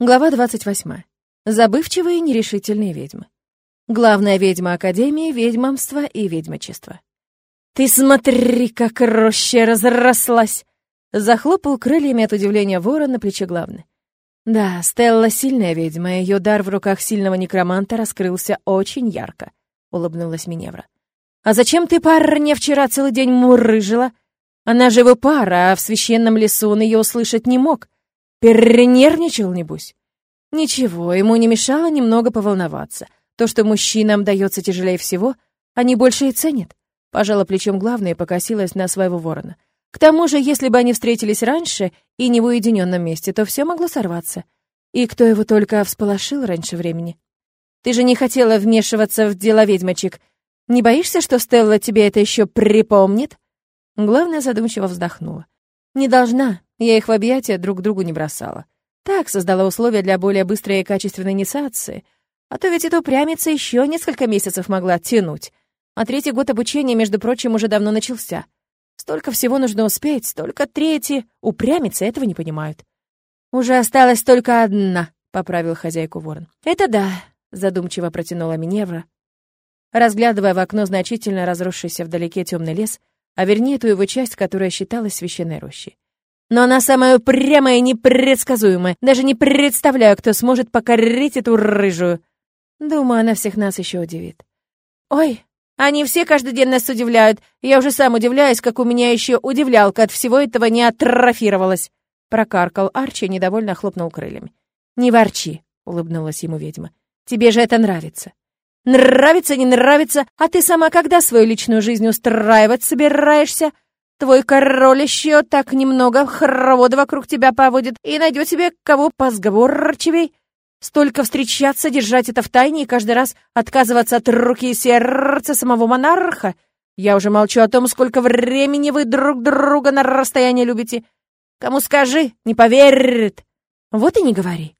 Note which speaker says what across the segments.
Speaker 1: Глава 28. Забывчивые и нерешительные ведьмы. Главная ведьма Академии — ведьмовство и ведьмочество. «Ты смотри, как роща разрослась!» Захлопал крыльями от удивления ворон на плече главной. Да, Стелла — сильная ведьма, ее дар в руках сильного некроманта раскрылся очень ярко, — улыбнулась Миневра. «А зачем ты, парня, вчера целый день мурыжила? Она же его пара, а в священном лесу он ее услышать не мог. Перенервничал, небось?» Ничего, ему не мешало немного поволноваться. То, что мужчинам дается тяжелее всего, они больше и ценят. Пожала плечом главная и покосилась на своего ворона. К тому же, если бы они встретились раньше и не в уединенном месте, то все могло сорваться. И кто его только всполошил раньше времени? Ты же не хотела вмешиваться в дела ведьмочек. Не боишься, что Стелла тебе это еще припомнит? Главная задумчиво вздохнула. Не должна, я их в объятия друг к другу не бросала. Так создала условия для более быстрой и качественной инициации. А то ведь эта упрямица еще несколько месяцев могла тянуть. А 3-й год обучения, между прочим, уже давно начался. Столько всего нужно успеть, только 3-й упрямицы этого не понимают. «Уже осталась только одна», — поправил хозяйку ворон. «Это да», — задумчиво протянула Миневра, разглядывая в окно значительно разросшийся вдалеке темный лес, а вернее ту его часть, которая считалась священной рощей. «Но она самая упрямая и непредсказуемая. Даже не представляю, кто сможет покорить эту рыжую. Думаю, она всех нас еще удивит». «Ой, они все каждый день нас удивляют. Я уже сам удивляюсь, как у меня еще удивлялка от всего этого не атрофировалась», — прокаркал Арчи и недовольно хлопнул крыльями. «Не ворчи», — улыбнулась ему ведьма. «Тебе же это нравится». «Нравится, не нравится, а ты сама когда свою личную жизнь устраивать собираешься? Твой король еще так немного хоровода вокруг тебя поводит и найдет себе кого позговорчивей. Столько встречаться, держать это в тайне и каждый раз отказываться от руки и сердца самого монарха. Я уже молчу о том, сколько времени вы друг друга на расстоянии любите. Кому скажи, не поверит. Вот и не говори.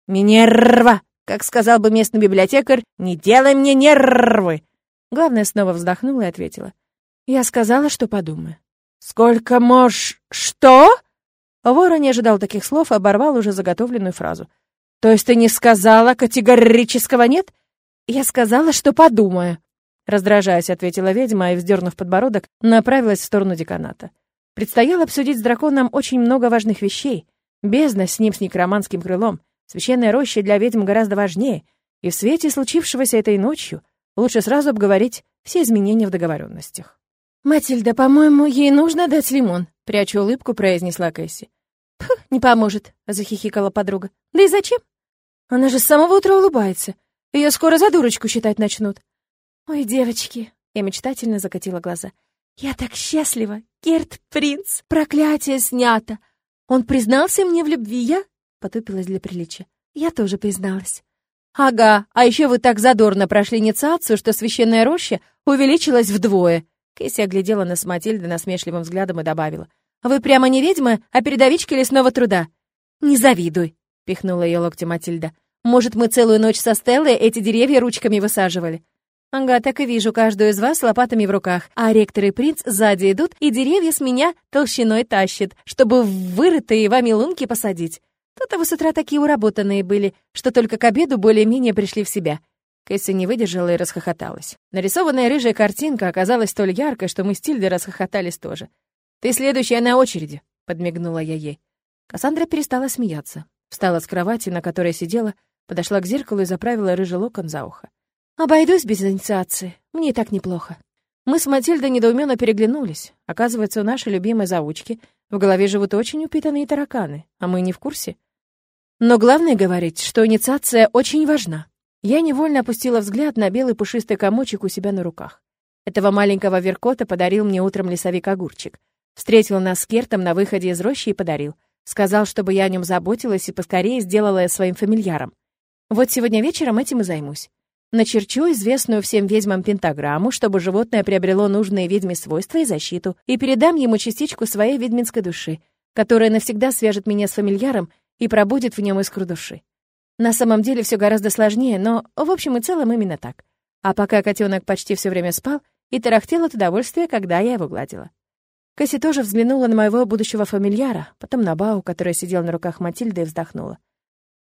Speaker 1: Минерва, как сказал бы местный библиотекарь, не делай мне нервы. Главное снова вздохнула и ответила. Я сказала, что подумаю. «Сколько можешь... Что?» Вора не ожидал таких слов и оборвал уже заготовленную фразу. «То есть ты не сказала категорического нет?» «Я сказала, что подумаю», — раздражаясь, ответила ведьма и, вздернув подбородок, направилась в сторону деканата. Предстояло обсудить с драконом очень много важных вещей. Бездна с ним, с некроманским крылом. Священная роща для ведьм гораздо важнее. И в свете случившегося этой ночью лучше сразу обговорить все изменения в договоренностях. «Матильда, по-моему, ей нужно дать лимон», — пряча улыбку, произнесла Кэсси. «Пф, не поможет», — захихикала подруга. «Да и зачем? Она же с самого утра улыбается. Ее скоро за дурочку считать начнут». «Ой, девочки», — я мечтательно закатила глаза. «Я так счастлива! Герт принц! Проклятие снято! Он признался мне в любви, я...» — потупилась для приличия. «Я тоже призналась». «Ага, а еще вы так задорно прошли инициацию, что священная роща увеличилась вдвое». Кэсси оглядела нас с Матильдой насмешливым взглядом и добавила. «Вы прямо не ведьма, а передовичка лесного труда». «Не завидуй», — пихнула ее локтем Матильда. «Может, мы целую ночь со Стеллой эти деревья ручками высаживали?» «Ага, так и вижу каждую из вас с лопатами в руках, а ректор и принц сзади идут и деревья с меня толщиной тащат, чтобы в вырытые вами лунки посадить. То-то вы с утра такие уработанные были, что только к обеду более-менее пришли в себя». Кэсси не выдержала и расхохоталась. Нарисованная рыжая картинка оказалась столь яркой, что мы с Тильдой расхохотались тоже. «Ты следующая на очереди», — подмигнула я ей. Кассандра перестала смеяться. Встала с кровати, на которой сидела, подошла к зеркалу и заправила рыжий локон за ухо. «Обойдусь без инициации. Мне и так неплохо». Мы с Матильдой недоуменно переглянулись. Оказывается, у нашей любимой заучки в голове живут очень упитанные тараканы, а мы не в курсе. Но главное говорить, что инициация очень важна. Я невольно опустила взгляд на белый пушистый комочек у себя на руках. Этого маленького веркота подарил мне утром лесовик Огурчик. Встретил нас с Кертом на выходе из рощи и подарил. Сказал, чтобы я о нем заботилась и поскорее сделала своим фамильяром. Вот сегодня вечером этим и займусь. Начерчу известную всем ведьмам пентаграмму, чтобы животное приобрело нужные ведьме свойства и защиту, и передам ему частичку своей ведьминской души, которая навсегда свяжет меня с фамильяром и пробудит в нем искру души. На самом деле все гораздо сложнее, но в общем и целом именно так. А пока котенок почти все время спал и тарахтел от удовольствия, когда я его гладила. Кэсси тоже взглянула на моего будущего фамильяра, потом на Бау, которая сидела на руках Матильды, и вздохнула.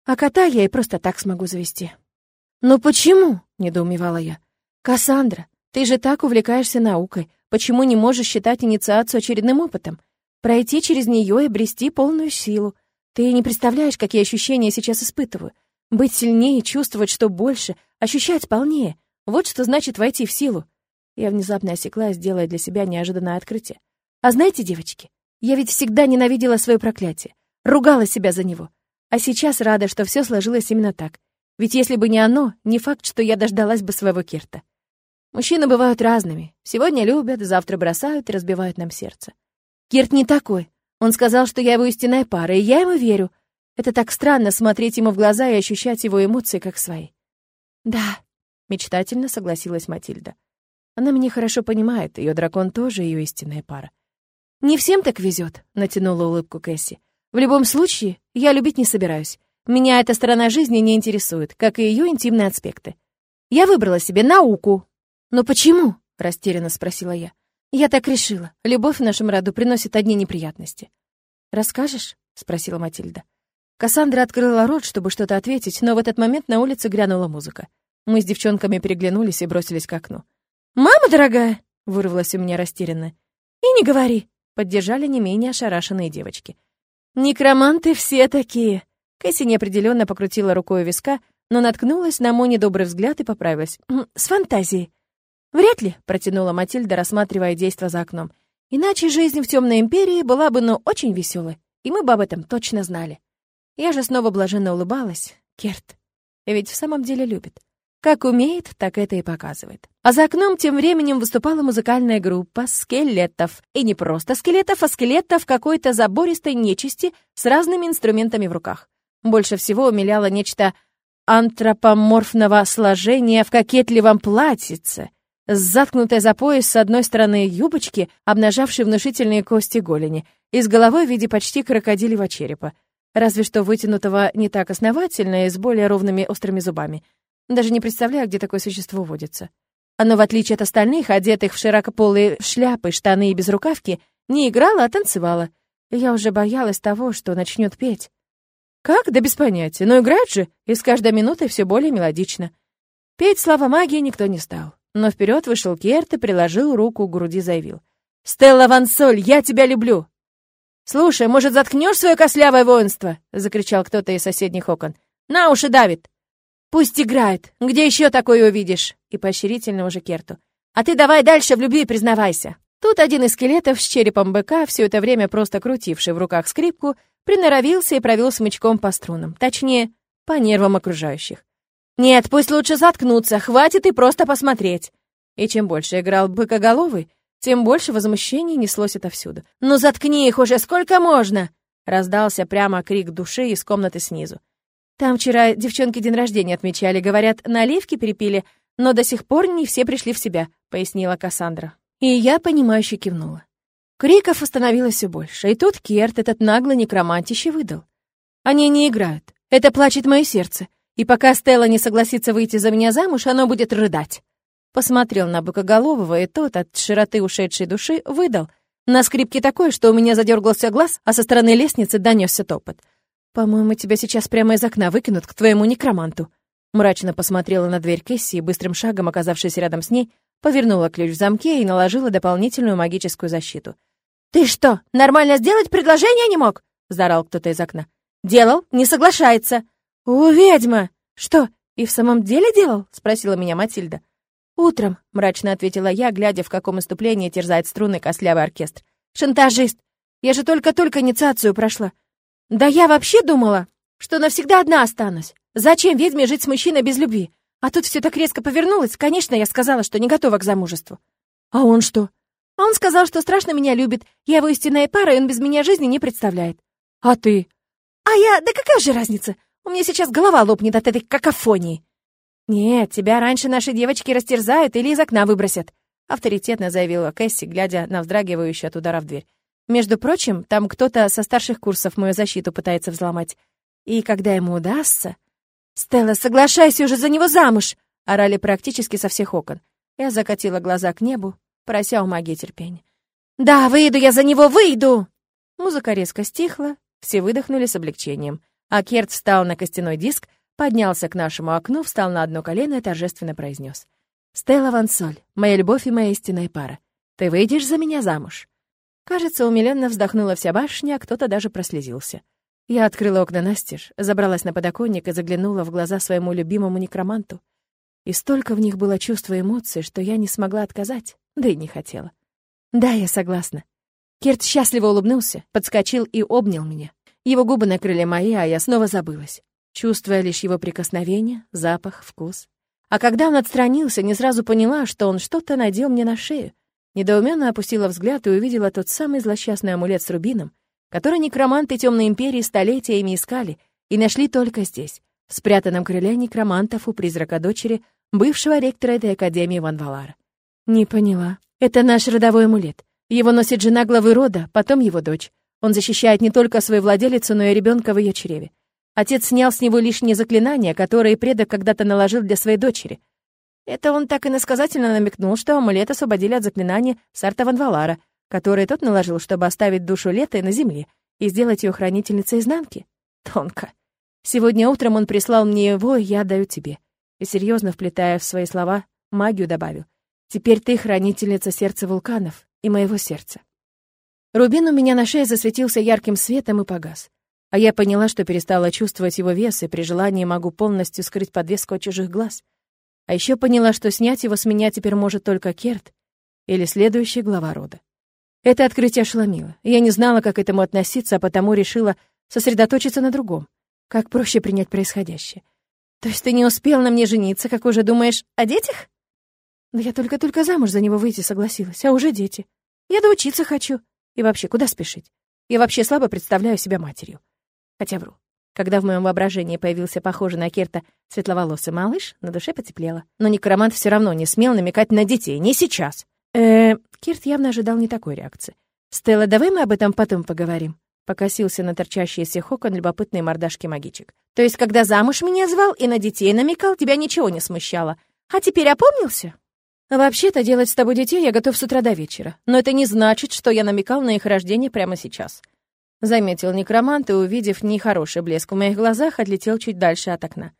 Speaker 1: А кота я и просто так смогу завести». «Но почему?» — недоумевала я. «Кассандра, ты же так увлекаешься наукой. Почему не можешь считать инициацию очередным опытом? Пройти через нее и обрести полную силу. Ты не представляешь, какие ощущения я сейчас испытываю. Быть сильнее, чувствовать, что больше, ощущать полнее. Вот что значит войти в силу». Я внезапно осеклась, делая для себя неожиданное открытие. «А знаете, девочки, я ведь всегда ненавидела свое проклятие, ругала себя за него. А сейчас рада, что все сложилось именно так. Ведь если бы не оно, не факт, что я дождалась бы своего Кирта. Мужчины бывают разными. Сегодня любят, завтра бросают и разбивают нам сердце. Кирт не такой. Он сказал, что я его истинная пара, и я ему верю. Это так странно смотреть ему в глаза и ощущать его эмоции как свои». «Да», — мечтательно согласилась Матильда. «Она меня хорошо понимает, ее дракон тоже ее истинная пара». «Не всем так везет», — натянула улыбку Кэсси. «В любом случае, я любить не собираюсь. Меня эта сторона жизни не интересует, как и ее интимные аспекты. Я выбрала себе науку». «Но почему?» — растерянно спросила я. «Я так решила. Любовь в нашем роду приносит одни неприятности». «Расскажешь?» — спросила Матильда. Кассандра открыла рот, чтобы что-то ответить, но в этот момент на улице грянула музыка. Мы с девчонками переглянулись и бросились к окну. «Мама дорогая!» — вырвалась у меня растерянно. «И не говори!» — поддержали не менее ошарашенные девочки. «Некроманты все такие!» Кэсси неопределенно покрутила рукой у виска, но наткнулась на мой недобрый взгляд и поправилась. «С фантазией». «Вряд ли», — протянула Матильда, рассматривая действо за окном. «Иначе жизнь в Темной Империи была бы, очень веселой, и мы бы об этом точно знали». Я же снова блаженно улыбалась. Керт ведь в самом деле любит. Как умеет, так это и показывает. А за окном тем временем выступала музыкальная группа скелетов. И не просто скелетов, а скелетов какой-то забористой нечисти с разными инструментами в руках. Больше всего умиляло нечто антропоморфного сложения в кокетливом платьице, с заткнутой за пояс с одной стороны юбочки, обнажавшей внушительные кости голени, и с головой в виде почти крокодилевого черепа, разве что вытянутого не так основательно и с более ровными острыми зубами. Даже не представляю, где такое существо водится. Оно, в отличие от остальных, одетых в широкополые шляпы, штаны и безрукавки, не играло, а танцевало. И я уже боялась того, что начнет петь. Как? Да без понятия. Но играют же, и с каждой минутой все более мелодично. Петь слава магии никто не стал. Но вперед вышел Керт и приложил руку к груди, заявил. «Стелла Вансоль, я тебя люблю!» «Слушай, может, заткнешь свое костлявое воинство?» — закричал кто-то из соседних окон. «На уши давит!» «Пусть играет! Где еще такое увидишь?» И поощрительно уже Керту. «А ты давай дальше в любви признавайся!» Тут один из скелетов с черепом быка, все это время просто крутивший в руках скрипку, приноровился и провел смычком по струнам, точнее, по нервам окружающих. «Нет, пусть лучше заткнуться, хватит и просто посмотреть!» И чем больше играл быкоголовый, тем больше возмущений неслось отовсюду. «Ну заткни их уже, сколько можно!» Раздался прямо крик души из комнаты снизу. «Там вчера девчонки день рождения отмечали, говорят, наливки перепили, но до сих пор не все пришли в себя», — пояснила Кассандра. И я, понимающе кивнула. Криков становилось все больше, и тут Керт, этот наглый некромантище, выдал. «Они не играют. Это плачет мое сердце. И пока Стелла не согласится выйти за меня замуж, оно будет рыдать». Посмотрел на быкоголового, и тот, от широты ушедшей души, выдал. На скрипке такое, что у меня задергался глаз, а со стороны лестницы донесся топот. «По-моему, тебя сейчас прямо из окна выкинут к твоему некроманту». Мрачно посмотрела на дверь Кэсси и, быстрым шагом, оказавшись рядом с ней, повернула ключ в замке и наложила дополнительную магическую защиту. «Ты что, нормально сделать предложение не мог?» — заорал кто-то из окна. «Делал, не соглашается». «О, ведьма!» «Что, и в самом деле делал?» — спросила меня Матильда. «Утром», — мрачно ответила я, глядя, в каком иступлении терзает струны костлявый оркестр. «Шантажист! Я же только-только инициацию прошла. Да я вообще думала, что навсегда одна останусь. Зачем ведьме жить с мужчиной без любви? А тут все так резко повернулось. Конечно, я сказала, что не готова к замужеству». «А он что?» «А он сказал, что страшно меня любит. Я его истинная пара, и он без меня жизни не представляет». «А ты?» «А я... Да какая же разница? У меня сейчас голова лопнет от этой какофонии». «Нет, тебя раньше наши девочки растерзают или из окна выбросят», — авторитетно заявила Кэсси, глядя на вздрагивающую от удара в дверь. «Между прочим, там кто-то со старших курсов мою защиту пытается взломать. И когда ему удастся...» «Стелла, соглашайся уже за него замуж!» — орали практически со всех окон. Я закатила глаза к небу, прося у магии терпения. «Да, выйду я за него, выйду!» Музыка резко стихла, все выдохнули с облегчением. А Керт встал на костяной диск, поднялся к нашему окну, встал на одно колено и торжественно произнес: «Стелла Ван Соль, моя любовь и моя истинная пара, ты выйдешь за меня замуж?» Кажется, умилённо вздохнула вся башня, а кто-то даже прослезился. Я открыла окна настежь, забралась на подоконник и заглянула в глаза своему любимому некроманту. И столько в них было чувства и эмоций, что я не смогла отказать, да и не хотела. «Да, я согласна». Керт счастливо улыбнулся, подскочил и обнял меня. Его губы накрыли мои, а я снова забылась, чувствуя лишь его прикосновение, запах, вкус. А когда он отстранился, не сразу поняла, что он что-то надел мне на шею. Недоуменно опустила взгляд и увидела тот самый злосчастный амулет с рубином, который некроманты Темной Империи столетиями искали и нашли только здесь, в спрятанном крыле некромантов у призрака дочери бывшего ректора этой академии Ван Валара. «Не поняла. Это наш родовой амулет. Его носит жена главы рода, потом его дочь. Он защищает не только свою владелицу, но и ребенка в ее чреве. Отец снял с него лишние заклинания, которые предок когда-то наложил для своей дочери. Это он так иносказательно намекнул, что амулет освободили от заклинания Сарта Ван Валара, который тот наложил, чтобы оставить душу Леты на земле и сделать ее хранительницей изнанки. Тонко. Сегодня утром он прислал мне его, и я отдаю тебе». И серьезно вплетая в свои слова магию, добавил: «Теперь ты хранительница сердца вулканов и моего сердца». Рубин у меня на шее засветился ярким светом и погас. А я поняла, что перестала чувствовать его вес, и при желании могу полностью скрыть подвеску от чужих глаз. А еще поняла, что снять его с меня теперь может только Керт или следующий глава рода. Это открытие ошеломило. Я не знала, как к этому относиться, а потому решила сосредоточиться на другом. Как проще принять происходящее. «То есть ты не успел на мне жениться, как уже думаешь о детях?» «Да я только замуж за него выйти согласилась, а уже дети. Я доучиться хочу. И вообще, куда спешить? Я вообще слабо представляю себя матерью. Хотя вру. Когда в моем воображении появился похожий на Керта светловолосый малыш, на душе потеплело. Но некромант все равно не смел намекать на детей, не сейчас. Керт явно ожидал не такой реакции. «Стелла, давай мы об этом потом поговорим?» Покосился на торчащиеся из окон любопытные мордашки магичек. «То есть, когда замуж меня звал и на детей намекал, тебя ничего не смущало? А теперь опомнился?» «Вообще-то делать с тобой детей я готов с утра до вечера. Но это не значит, что я намекал на их рождение прямо сейчас». Заметил некромант и, увидев нехороший блеск в моих глазах, отлетел чуть дальше от окна.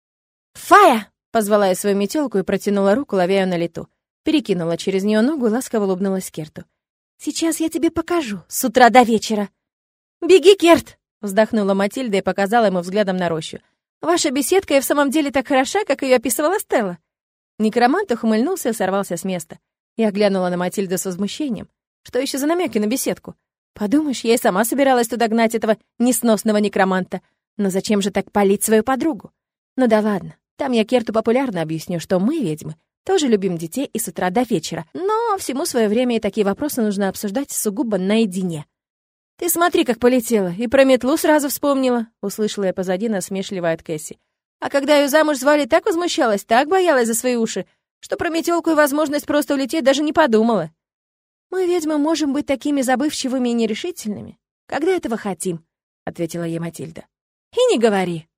Speaker 1: «Фая!» — позвала я свою метелку и протянула руку, ловя ее на лету. Перекинула через нее ногу и ласково улыбнулась Керту. «Сейчас я тебе покажу, с утра до вечера». «Беги, Керт!» — вздохнула Матильда и показала ему взглядом на рощу. «Ваша беседка и в самом деле так хороша, как ее описывала Стелла». Некромант ухмыльнулся и сорвался с места. Я глянула на Матильду с возмущением. Что еще за намеки на беседку? Подумаешь, я и сама собиралась туда гнать этого несносного некроманта. Но зачем же так палить свою подругу? Ну да ладно, там я Керту популярно объясню, что мы, ведьмы, тоже любим детей и с утра до вечера. Но всему свое время, и такие вопросы нужно обсуждать сугубо наедине. «Ты смотри, как полетела, и про метлу сразу вспомнила», — услышала я позади насмешливо от Кэсси. «А когда ее замуж звали, так возмущалась, так боялась за свои уши, что про метелку и возможность просто улететь даже не подумала». «Мы, ведьмы, можем быть такими забывчивыми и нерешительными, когда этого хотим», — ответила ей Матильда. «И не говори».